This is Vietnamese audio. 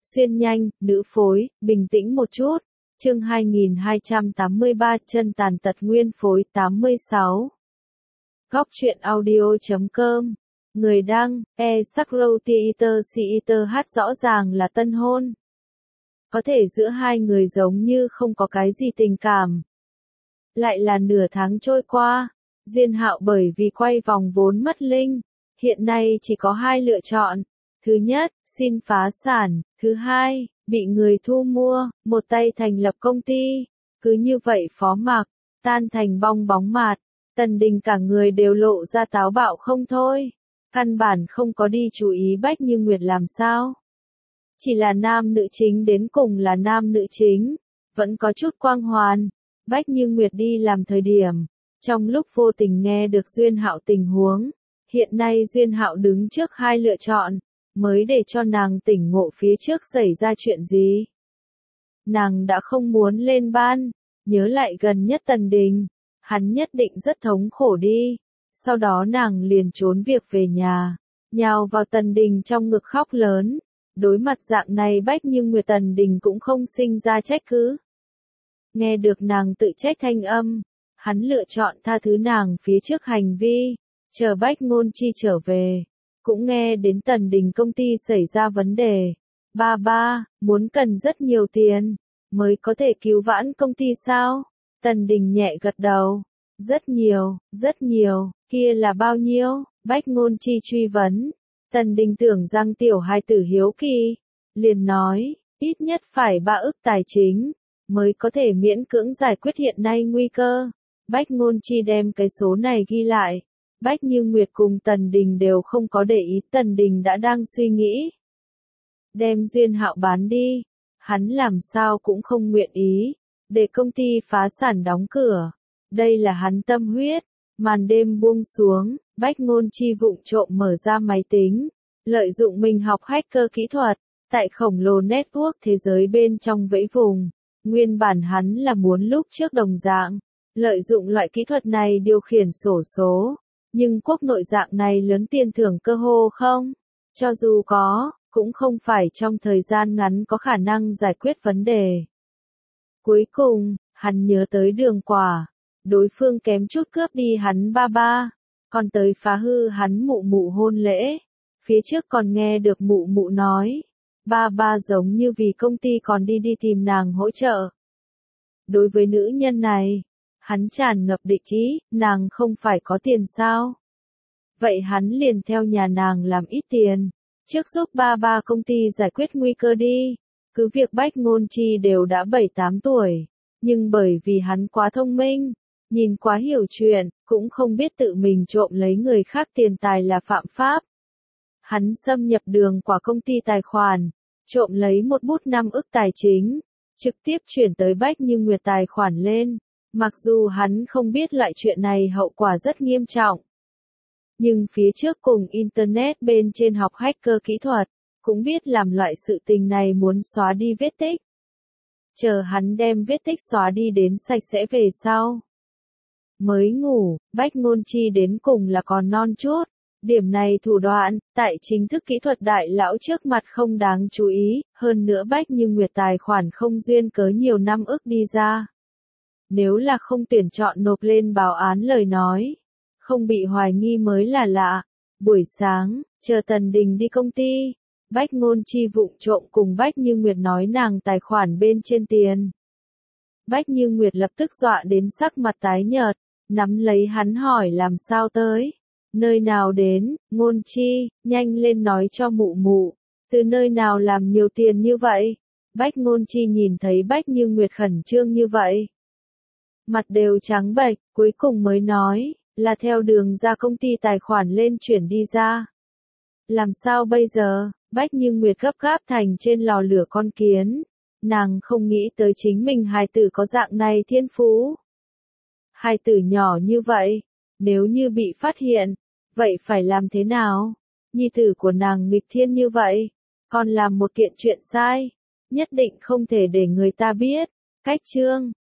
Xuyên nhanh, nữ phối, bình tĩnh một chút. Chương 2283 chân tàn tật nguyên phối 86. Góc truyện audio.com. Người đăng, Sakrow Theater hát rõ ràng là tân hôn. Có thể giữa hai người giống như không có cái gì tình cảm. Lại là nửa tháng trôi qua, Duyên Hạo bởi vì quay vòng vốn mất linh, hiện nay chỉ có hai lựa chọn. Thứ nhất, xin phá sản, thứ hai, bị người thu mua, một tay thành lập công ty. Cứ như vậy phó mặc, tan thành bong bóng mạt, Tần Đình cả người đều lộ ra táo bạo không thôi. Căn bản không có đi chú ý Bách Như Nguyệt làm sao. Chỉ là nam nữ chính đến cùng là nam nữ chính, vẫn có chút quang hoàn. Bách Như Nguyệt đi làm thời điểm, trong lúc vô tình nghe được Duyên Hạo tình huống, hiện nay Duyên Hạo đứng trước hai lựa chọn, mới để cho nàng tỉnh ngộ phía trước xảy ra chuyện gì. Nàng đã không muốn lên ban, nhớ lại gần nhất Tần Đình, hắn nhất định rất thống khổ đi. Sau đó nàng liền trốn việc về nhà, nhào vào Tần Đình trong ngực khóc lớn. Đối mặt dạng này Bách Như Nguyệt, Tần Đình cũng không sinh ra trách cứ. Nghe được nàng tự trách thanh âm, hắn lựa chọn tha thứ nàng phía trước hành vi, chờ Bách Ngôn Chi trở về. Cũng nghe đến Tần Đình công ty xảy ra vấn đề. Ba, muốn cần rất nhiều tiền, mới có thể cứu vãn công ty sao? Tần Đình nhẹ gật đầu. Rất nhiều, kia là bao nhiêu? Bách Ngôn Chi truy vấn. Tần Đình tưởng rằng tiểu hài tử hiếu kỳ, liền nói, ít nhất phải 3 ức tài chính, mới có thể miễn cưỡng giải quyết hiện nay nguy cơ. Bách Ngôn Chi đem cái số này ghi lại. Bách Như Nguyệt cùng Tần Đình đều không có để ý, Tần Đình đã đang suy nghĩ. Đem Duyên Hạo bán đi, hắn làm sao cũng không nguyện ý, để công ty phá sản đóng cửa. Đây là hắn tâm huyết. Màn đêm buông xuống, Bách Ngôn Chi vụng trộm mở ra máy tính, lợi dụng mình học hacker kỹ thuật, tại khổng lồ network thế giới bên trong vẫy vùng. Nguyên bản hắn là muốn lúc trước đồng dạng, lợi dụng loại kỹ thuật này điều khiển xổ số. Nhưng quốc nội dạng này lớn tiền thưởng cơ hồ không. Cho dù có, cũng không phải trong thời gian ngắn có khả năng giải quyết vấn đề. Cuối cùng, hắn nhớ tới Đường Quả. Đối phương kém chút cướp đi hắn ba, còn tới phá hư hắn mụ hôn lễ. Phía trước còn nghe được mụ nói, ba giống như vì công ty còn đi tìm nàng hỗ trợ. Đối với nữ nhân này, hắn tràn ngập địch ý, nàng không phải có tiền sao? Vậy hắn liền theo nhà nàng làm ít tiền, trước giúp ba công ty giải quyết nguy cơ đi. Cứ việc Bách Ngôn Chi đều đã 7-8 tuổi, nhưng bởi vì hắn quá thông minh, nhìn quá hiểu chuyện, cũng không biết tự mình trộm lấy người khác tiền tài là phạm pháp. Hắn xâm nhập Đường Quả công ty tài khoản, trộm lấy một bút 5 ức tài chính, trực tiếp chuyển tới Bách Như Nguyệt tài khoản lên. Mặc dù hắn không biết loại chuyện này hậu quả rất nghiêm trọng, nhưng phía trước cùng Internet bên trên học hacker kỹ thuật, cũng biết làm loại sự tình này muốn xóa đi vết tích. Chờ hắn đem vết tích xóa đi đến sạch sẽ về sau. Mới ngủ, Bách Ngôn Chi đến cùng là còn non chút. Điểm này thủ đoạn, tại chính thức kỹ thuật đại lão trước mặt không đáng chú ý, hơn nữa Bách Như Nguyệt tài khoản không duyên cớ nhiều 5 ức đi ra. Nếu là không tuyển chọn nộp lên báo án lời nói, không bị hoài nghi mới là lạ. Buổi sáng, chờ Tần Đình đi công ty, Bách Ngôn Chi vụng trộm cùng Bách Như Nguyệt nói nàng tài khoản bên trên tiền. Bách Như Nguyệt lập tức dọa đến sắc mặt tái nhợt, nắm lấy hắn hỏi làm sao tới, nơi nào đến, Ngôn Chi, nhanh lên nói cho mụ, từ nơi nào làm nhiều tiền như vậy. Bách Ngôn Chi nhìn thấy Bách Như Nguyệt khẩn trương như vậy, mặt đều trắng bệch, cuối cùng mới nói, là theo Đường ra công ty tài khoản lên chuyển đi ra. Làm sao bây giờ? Bách Như Nguyệt gấp gáp thành trên lò lửa con kiến, nàng không nghĩ tới chính mình hài tử có dạng này thiên phú. Hài tử nhỏ như vậy, nếu như bị phát hiện, vậy phải làm thế nào? Nhi tử của nàng nghịch thiên như vậy, còn làm một kiện chuyện sai, nhất định không thể để người ta biết. Cách chương